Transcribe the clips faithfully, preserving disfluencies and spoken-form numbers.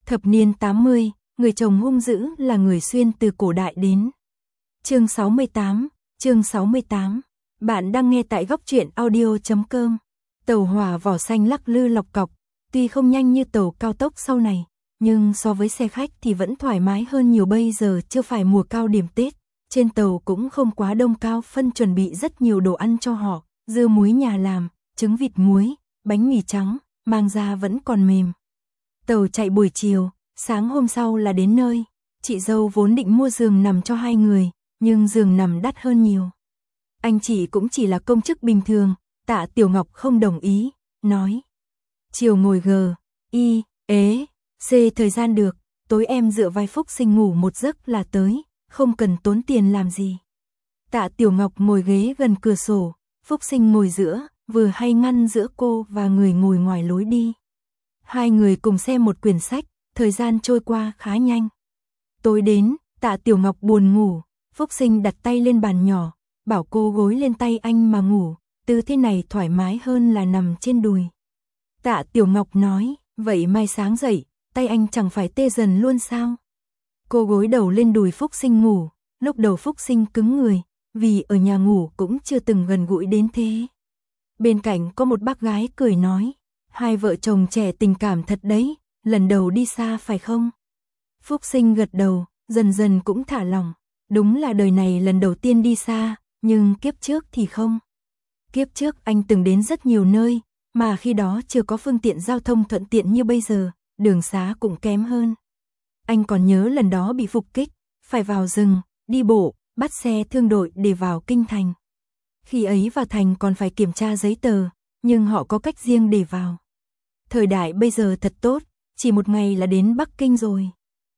Thập niên tám mươi, người chồng hung dữ là người xuyên từ cổ đại đến. Chương sáu mươi tám, chương sáu mươi tám. Bạn đang nghe tại góc truyện audio chấm com. Tàu hỏa vỏ xanh lắc lư lọc cọc, tuy không nhanh như tàu cao tốc sau này, nhưng so với xe khách thì vẫn thoải mái hơn nhiều. Bây giờ chưa phải mùa cao điểm Tết, trên tàu cũng không quá đông. Cao Phân chuẩn bị rất nhiều đồ ăn cho họ, dưa muối nhà làm, trứng vịt muối, bánh mì trắng, mang ra vẫn còn mềm. Tàu chạy buổi chiều, sáng hôm sau là đến nơi. Chị dâu vốn định mua giường nằm cho hai người, nhưng giường nằm đắt hơn nhiều. Anh chị cũng chỉ là công chức bình thường. Tạ Tiểu Ngọc không đồng ý, nói: chiều ngồi g, y, ế, c thời gian được, tối em dựa vai Phúc Sinh ngủ một giấc là tới, không cần tốn tiền làm gì. Tạ Tiểu Ngọc ngồi ghế gần cửa sổ, Phúc Sinh ngồi giữa, vừa hay ngăn giữa cô và người ngồi ngoài lối đi. Hai người cùng xem một quyển sách, thời gian trôi qua khá nhanh. Tối đến, Tạ Tiểu Ngọc buồn ngủ, Phúc Sinh đặt tay lên bàn nhỏ, bảo cô gối lên tay anh mà ngủ, tư thế này thoải mái hơn là nằm trên đùi. Tạ Tiểu Ngọc nói: vậy mai sáng dậy, tay anh chẳng phải tê dần luôn sao? Cô gối đầu lên đùi Phúc Sinh ngủ, lúc đầu Phúc Sinh cứng người, vì ở nhà ngủ cũng chưa từng gần gũi đến thế. Bên cạnh có một bác gái cười nói: hai vợ chồng trẻ tình cảm thật đấy, lần đầu đi xa phải không? Phúc Sinh gật đầu, dần dần cũng thả lỏng. Đúng là đời này lần đầu tiên đi xa, nhưng kiếp trước thì không. Kiếp trước anh từng đến rất nhiều nơi, mà khi đó chưa có phương tiện giao thông thuận tiện như bây giờ, đường xá cũng kém hơn. Anh còn nhớ lần đó bị phục kích, phải vào rừng, đi bộ, bắt xe thương đội để vào kinh thành. Khi ấy vào thành còn phải kiểm tra giấy tờ, nhưng họ có cách riêng để vào. Thời đại bây giờ thật tốt, chỉ một ngày là đến Bắc Kinh rồi.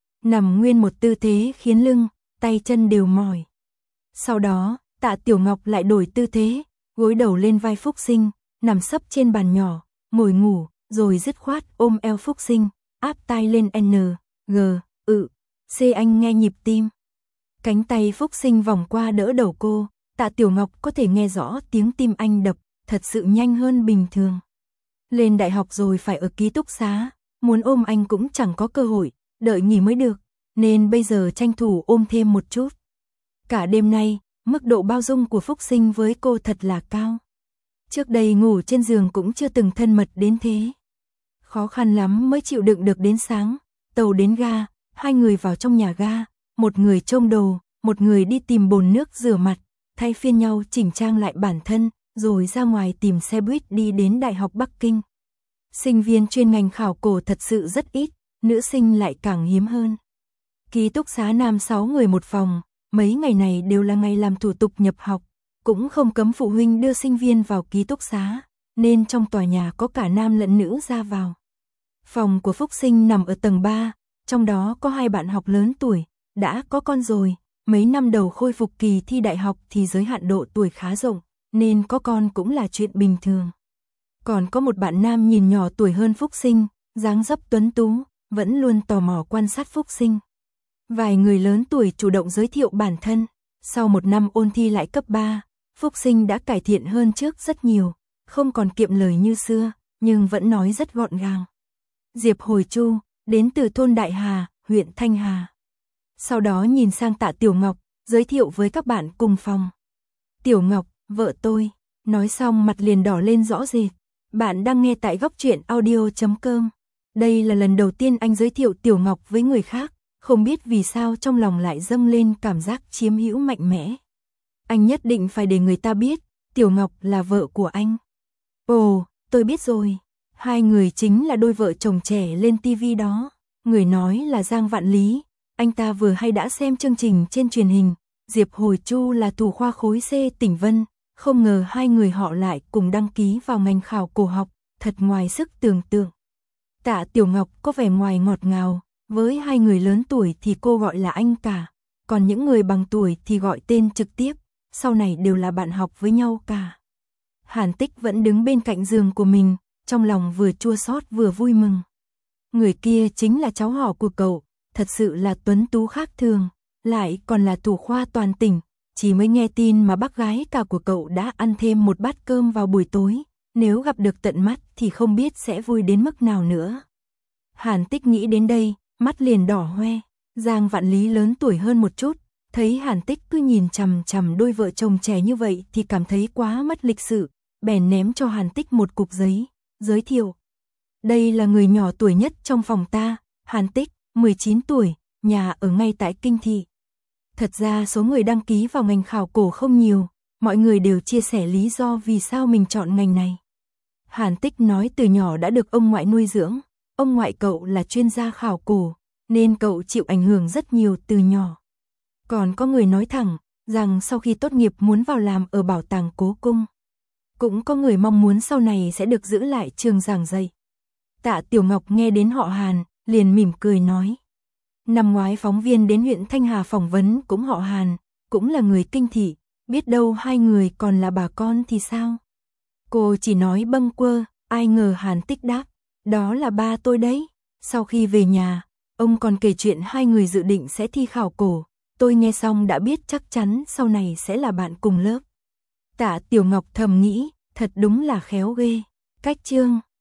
Nằm nguyên một tư thế khiến lưng, tay chân đều mỏi. Sau đó, Tạ Tiểu Ngọc lại đổi tư thế, gối đầu lên vai Phúc Sinh, nằm sấp trên bàn nhỏ, ngồi ngủ, rồi dứt khoát ôm eo Phúc Sinh, áp tai lên N, G, ự, C. Anh nghe nhịp tim. Cánh tay Phúc Sinh vòng qua đỡ đầu cô, Tạ Tiểu Ngọc có thể nghe rõ tiếng tim anh đập, thật sự nhanh hơn bình thường. Lên đại học rồi phải ở ký túc xá, muốn ôm anh cũng chẳng có cơ hội, đợi nghỉ mới được, nên bây giờ tranh thủ ôm thêm một chút. Cả đêm nay, mức độ bao dung của Phúc Sinh với cô thật là cao. Trước đây ngủ trên giường cũng chưa từng thân mật đến thế. Khó khăn lắm mới chịu đựng được đến sáng. Tàu đến ga, hai người vào trong nhà ga, một người trông đồ, một người đi tìm bồn nước rửa mặt, thay phiên nhau chỉnh trang lại bản thân, rồi ra ngoài tìm xe buýt đi đến Đại học Bắc Kinh. Sinh viên chuyên ngành khảo cổ thật sự rất ít, nữ sinh lại càng hiếm hơn. Ký túc xá nam sáu người một phòng, mấy ngày này đều là ngày làm thủ tục nhập học, cũng không cấm phụ huynh đưa sinh viên vào ký túc xá, nên trong tòa nhà có cả nam lẫn nữ ra vào. Phòng của Phúc Sinh nằm ở tầng ba, trong đó có hai bạn học lớn tuổi, đã có con rồi, mấy năm đầu khôi phục kỳ thi đại học thì giới hạn độ tuổi khá rộng, nên có con cũng là chuyện bình thường. Còn có một bạn nam nhìn nhỏ tuổi hơn Phúc Sinh, dáng dấp tuấn tú, vẫn luôn tò mò quan sát Phúc Sinh. Vài người lớn tuổi chủ động giới thiệu bản thân, sau một năm ôn thi lại cấp ba, Phúc Sinh đã cải thiện hơn trước rất nhiều, không còn kiệm lời như xưa, nhưng vẫn nói rất gọn gàng. Diệp Hồi Chu, đến từ thôn Đại Hà, huyện Thanh Hà. Sau đó nhìn sang Tạ Tiểu Ngọc, giới thiệu với các bạn cùng phòng. Tiểu Ngọc, vợ tôi, nói xong mặt liền đỏ lên rõ rệt. Bạn đang nghe tại góc truyện audio chấm com. Đây là lần đầu tiên anh giới thiệu Tiểu Ngọc với người khác, không biết vì sao trong lòng lại dâng lên cảm giác chiếm hữu mạnh mẽ. Anh nhất định phải để người ta biết, Tiểu Ngọc là vợ của anh. Ồ, tôi biết rồi. Hai người chính là đôi vợ chồng trẻ lên tivi đó. Người nói là Giang Vạn Lý. Anh ta vừa hay đã xem chương trình trên truyền hình. Diệp Hồi Chu là thủ khoa khối C tỉnh Vân. Không ngờ hai người họ lại cùng đăng ký vào ngành khảo cổ học. Thật ngoài sức tưởng tượng. Tạ Tiểu Ngọc có vẻ ngoài ngọt ngào. Với hai người lớn tuổi thì cô gọi là anh cả. Còn những người bằng tuổi thì gọi tên trực tiếp. Sau này đều là bạn học với nhau cả. Hàn Tích vẫn đứng bên cạnh giường của mình, trong lòng vừa chua xót vừa vui mừng. Người kia chính là cháu họ của cậu, thật sự là tuấn tú khác thường, lại còn là thủ khoa toàn tỉnh. Chỉ mới nghe tin mà bác gái cả của cậu đã ăn thêm một bát cơm vào buổi tối, nếu gặp được tận mắt thì không biết sẽ vui đến mức nào nữa. Hàn Tích nghĩ đến đây, mắt liền đỏ hoe. Giang Vạn Lý lớn tuổi hơn một chút, thấy Hàn Tích cứ nhìn chằm chằm đôi vợ chồng trẻ như vậy thì cảm thấy quá mất lịch sự, bèn ném cho Hàn Tích một cục giấy, giới thiệu. Đây là người nhỏ tuổi nhất trong phòng ta, Hàn Tích, mười chín tuổi, nhà ở ngay tại Kinh Thị. Thật ra số người đăng ký vào ngành khảo cổ không nhiều, mọi người đều chia sẻ lý do vì sao mình chọn ngành này. Hàn Tích nói từ nhỏ đã được ông ngoại nuôi dưỡng, ông ngoại cậu là chuyên gia khảo cổ, nên cậu chịu ảnh hưởng rất nhiều từ nhỏ. Còn có người nói thẳng rằng sau khi tốt nghiệp muốn vào làm ở bảo tàng Cố Cung. Cũng có người mong muốn sau này sẽ được giữ lại trường giảng dạy. Tạ Tiểu Ngọc nghe đến họ Hàn, liền mỉm cười nói. Năm ngoái phóng viên đến huyện Thanh Hà phỏng vấn cũng họ Hàn, cũng là người Kinh Thị, biết đâu hai người còn là bà con thì sao? Cô chỉ nói bâng quơ, ai ngờ Hàn Tích đáp, đó là ba tôi đấy. Sau khi về nhà, ông còn kể chuyện hai người dự định sẽ thi khảo cổ, tôi nghe xong đã biết chắc chắn sau này sẽ là bạn cùng lớp. Tạ Tiểu Ngọc thầm nghĩ, thật đúng là khéo ghê. Cách chương